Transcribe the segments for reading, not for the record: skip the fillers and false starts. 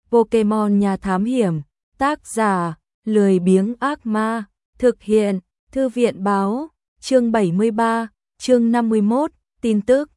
Pokemon nhà thám hiểm, tác giả, lười biếng ác ma, thực hiện, thư viện báo, chương 73, chương 51, tin tức.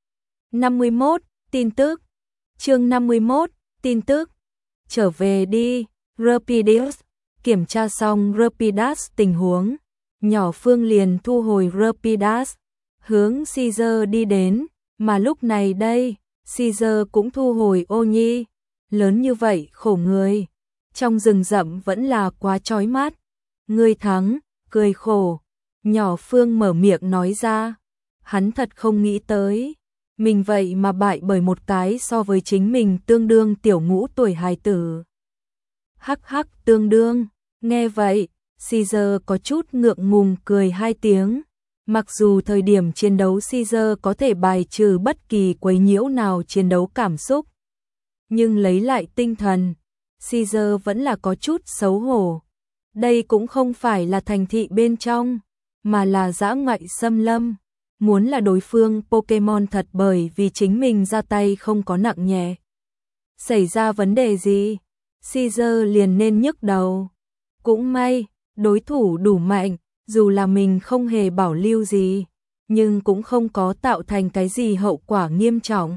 51, tin tức. Chương 51, tin tức. Trở về đi, Rapidash. Kiểm tra xong Rapidash tình huống, nhỏ Phương liền thu hồi Rapidash, hướng Caesar đi đến, mà lúc này đây, Caesar cũng thu hồi ô nhi. Lớn như vậy khổ người, trong rừng rậm vẫn là quá chói mắt. Ngươi thắng, cười khổ. Nhỏ Phương mở miệng nói ra, hắn thật không nghĩ tới, mình vậy mà bại bởi một cái so với chính mình tương đương tiểu ngũ tuổi hài tử. Hắc hắc tương đương, nghe vậy, Caesar có chút ngượng ngùng cười hai tiếng. Mặc dù thời điểm chiến đấu Caesar có thể bài trừ bất kỳ quấy nhiễu nào chiến đấu cảm xúc, nhưng lấy lại tinh thần, Caesar vẫn là có chút xấu hổ. Đây cũng không phải là thành thị bên trong, mà là dã ngoại xâm lâm. Muốn là đối phương Pokemon thật bởi vì chính mình ra tay không có nặng nhẹ. Xảy ra vấn đề gì? Caesar liền nên nhức đầu. Cũng may, đối thủ đủ mạnh, dù là mình không hề bảo lưu gì, nhưng cũng không có tạo thành cái gì hậu quả nghiêm trọng.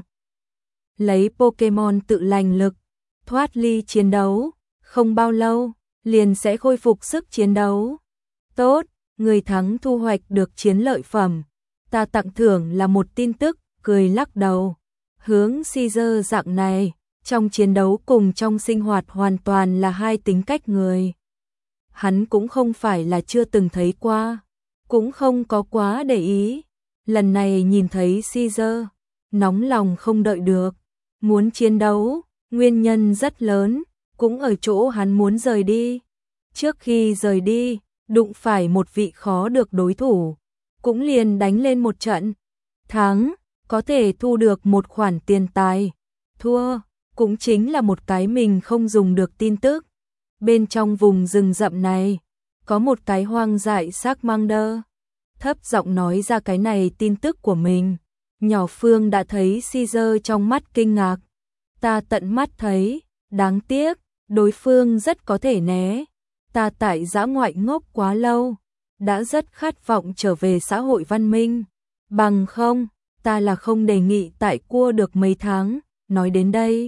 Lấy Pokemon tự lành lực, thoát ly chiến đấu, không bao lâu, liền sẽ khôi phục sức chiến đấu. Tốt, người thắng thu hoạch được chiến lợi phẩm. Ta tặng thưởng là một tin tức, cười lắc đầu. Hướng Caesar dạng này, trong chiến đấu cùng trong sinh hoạt hoàn toàn là hai tính cách người. Hắn cũng không phải là chưa từng thấy qua, cũng không có quá để ý. Lần này nhìn thấy Caesar, nóng lòng không đợi được, muốn chiến đấu, nguyên nhân rất lớn, cũng ở chỗ hắn muốn rời đi. Trước khi rời đi, đụng phải một vị khó được đối thủ, cũng liền đánh lên một trận. Thắng, có thể thu được một khoản tiền tài. Thua, cũng chính là một cái mình không dùng được tin tức. Bên trong vùng rừng rậm này, có một cái hoang dại Charmander. Thấp giọng nói ra cái này tin tức của mình. Nhỏ Phương đã thấy Caesar trong mắt kinh ngạc. Ta tận mắt thấy, đáng tiếc, đối phương rất có thể né. Ta tại dã ngoại ngốc quá lâu, đã rất khát vọng trở về xã hội văn minh. Bằng không, ta là không đề nghị tại cua được mấy tháng. Nói đến đây,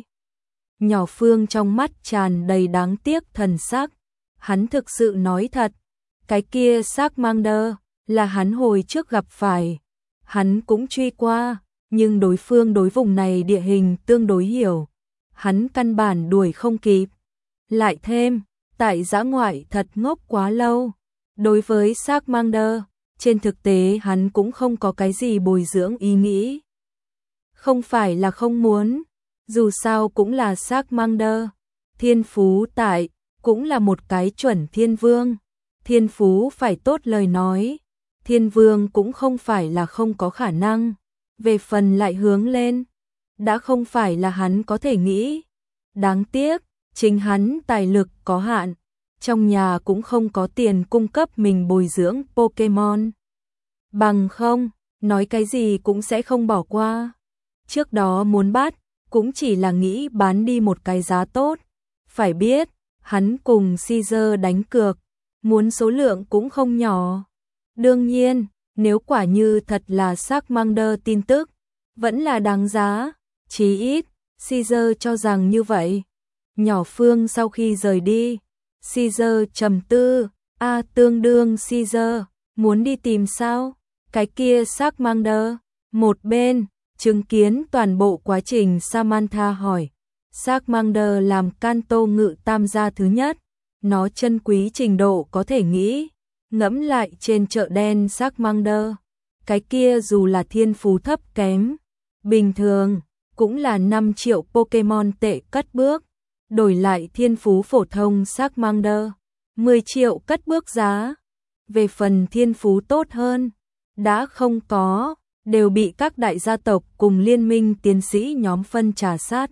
nhỏ Phương trong mắt tràn đầy đáng tiếc thần sắc. Hắn thực sự nói thật, cái kia Charmander là hắn hồi trước gặp phải. Hắn cũng truy qua, nhưng đối phương đối vùng này địa hình tương đối hiểu. Hắn căn bản đuổi không kịp. Lại thêm, tại dã ngoại thật ngốc quá lâu. Đối với Charmander, trên thực tế hắn cũng không có cái gì bồi dưỡng ý nghĩ. Không phải là không muốn, dù sao cũng là Charmander. Thiên phú tại, cũng là một cái chuẩn thiên vương. Thiên phú phải tốt lời nói, thiên vương cũng không phải là không có khả năng. Về phần lại hướng lên, đã không phải là hắn có thể nghĩ. Đáng tiếc, chính hắn tài lực có hạn, trong nhà cũng không có tiền cung cấp mình bồi dưỡng Pokemon. Bằng không, nói cái gì cũng sẽ không bỏ qua. Trước đó muốn bắt, cũng chỉ là nghĩ bán đi một cái giá tốt. Phải biết, hắn cùng Caesar đánh cược, muốn số lượng cũng không nhỏ. Đương nhiên, nếu quả như thật là Charmander tin tức, vẫn là đáng giá, chí ít, Caesar cho rằng như vậy. Nhỏ Phương sau khi rời đi, Caesar trầm tư, tương đương Caesar, muốn đi tìm sao? Cái kia Charmander, một bên, chứng kiến toàn bộ quá trình Samantha hỏi. Charmander làm Kanto ngự tam gia thứ nhất, nó chân quý trình độ có thể nghĩ. Ngẫm lại trên chợ đen Charmander, cái kia dù là thiên phú thấp kém, bình thường, cũng là 5 triệu Pokemon tệ cất bước. Đổi lại thiên phú phổ thông Charmander, 10 triệu cất bước giá. Về phần thiên phú tốt hơn, đã không có, đều bị các đại gia tộc cùng liên minh tiến sĩ nhóm phân trà sát.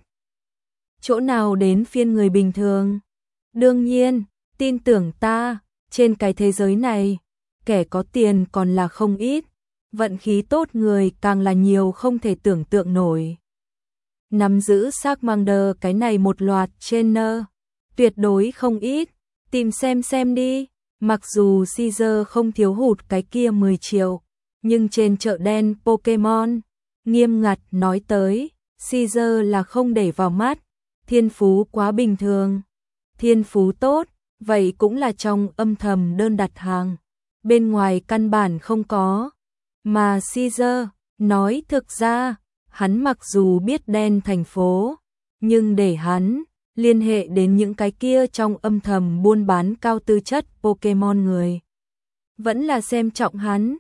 Chỗ nào đến phiên người bình thường? Đương nhiên, tin tưởng ta, trên cái thế giới này, kẻ có tiền còn là không ít, vận khí tốt người càng là nhiều không thể tưởng tượng nổi. nắm giữ Charmander cái này một loạt trainer, tuyệt đối không ít, tìm xem đi. Mặc dù Caesar không thiếu hụt cái kia 10 triệu, nhưng trên chợ đen Pokemon, nghiêm ngặt nói tới, Caesar là không để vào mắt, thiên phú quá bình thường. Thiên phú tốt, vậy cũng là trong âm thầm đơn đặt hàng, bên ngoài căn bản không có. Mà Caesar, nói thực ra, hắn mặc dù biết đen thành phố, nhưng để hắn liên hệ đến những cái kia trong âm thầm buôn bán cao tư chất Pokemon người, vẫn là xem trọng hắn.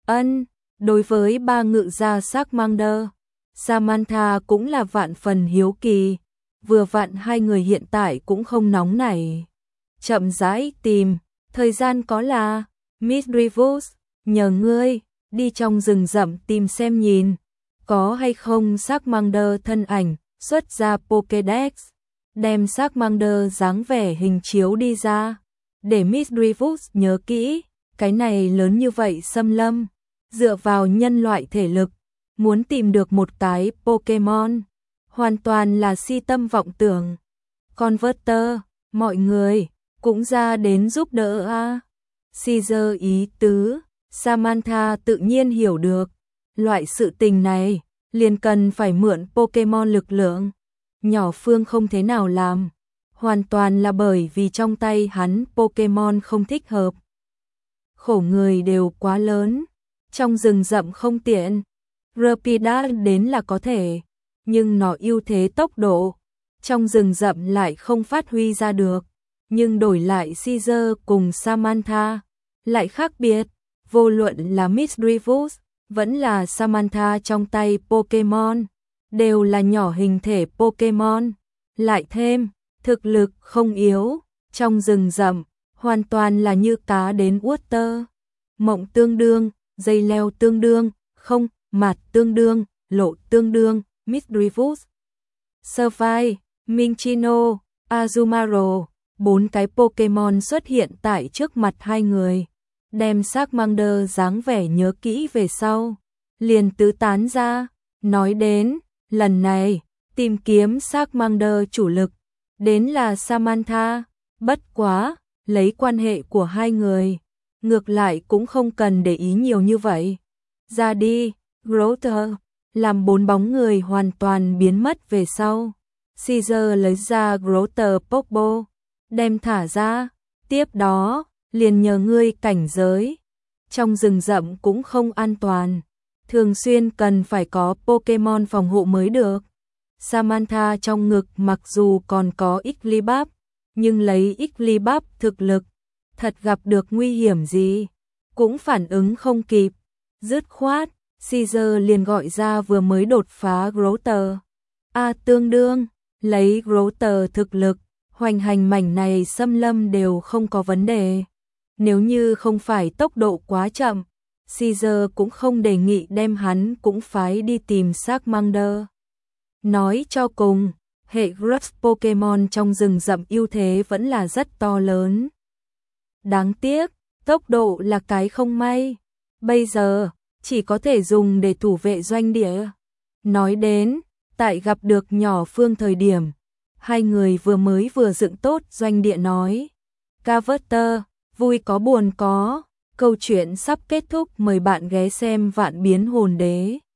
Đối với ba ngự gia Charmander, Samantha cũng là vạn phần hiếu kỳ, vừa vặn hai người hiện tại cũng không nóng nảy. Chậm rãi tìm, thời gian có là, Miss Rivers, nhờ ngươi, đi trong rừng rậm tìm xem nhìn, có hay không Charmander thân ảnh, xuất ra Pokédex, đem Charmander dáng vẻ hình chiếu đi ra, để Miss Rivers nhớ kỹ, cái này lớn như vậy xâm lâm, dựa vào nhân loại thể lực, muốn tìm được một cái Pokemon, hoàn toàn là si tâm vọng tưởng. Converter, mọi người, cũng ra đến giúp đỡ a. Caesar ý tứ, Samantha tự nhiên hiểu được, loại sự tình này, liền cần phải mượn Pokemon lực lượng. Nhỏ Phương không thế nào làm, hoàn toàn là bởi vì trong tay hắn Pokemon không thích hợp. Khổ người đều quá lớn, trong rừng rậm không tiện, Rapidash đến là có thể, nhưng nó ưu thế tốc độ, trong rừng rậm lại không phát huy ra được, nhưng đổi lại Caesar cùng Samantha, lại khác biệt, vô luận là Miss Rivers, vẫn là Samantha trong tay Pokemon, đều là nhỏ hình thể Pokemon, lại thêm, thực lực không yếu, trong rừng rậm, hoàn toàn là như cá đến uốt tơ, mộng tương đương, dây leo tương đương, không, mặt tương đương, lộ tương đương, Miss Rivers, Survive, Minccino, Azumarill, 4 cái Pokemon xuất hiện tại trước mặt hai người, đem Charmander dáng vẻ nhớ kỹ về sau, liền tứ tán ra, nói đến, lần này, tìm kiếm Charmander chủ lực, đến là Samantha, bất quá, lấy quan hệ của hai người, ngược lại cũng không cần để ý nhiều như vậy. Ra đi, Grotter, làm 4 bóng người hoàn toàn biến mất về sau. Caesar lấy ra Grotter Pokeball, đem thả ra, tiếp đó, liền nhờ ngươi cảnh giới. Trong rừng rậm cũng không an toàn, thường xuyên cần phải có Pokemon phòng hộ mới được. Samantha trong ngực mặc dù còn có Igglybuff, nhưng lấy Igglybuff thực lực, thật gặp được nguy hiểm gì, cũng phản ứng không kịp. Dứt khoát, Caesar liền gọi ra vừa mới đột phá Grotter. Tương đương, lấy Grotter thực lực, hoành hành mảnh này xâm lâm đều không có vấn đề. Nếu như không phải tốc độ quá chậm, Caesar cũng không đề nghị đem hắn cũng phái đi tìm Charmander. Nói cho cùng, hệ Grass Pokemon trong rừng rậm ưu thế vẫn là rất to lớn. Đáng tiếc, tốc độ là cái không may. Bây giờ, chỉ có thể dùng để thủ vệ doanh địa. Nói đến, tại gặp được nhỏ Phương thời điểm, hai người vừa dựng tốt doanh địa nói. Carver, vui có buồn có, câu chuyện sắp kết thúc, mời bạn ghé xem Vạn Biến Hồn Đế.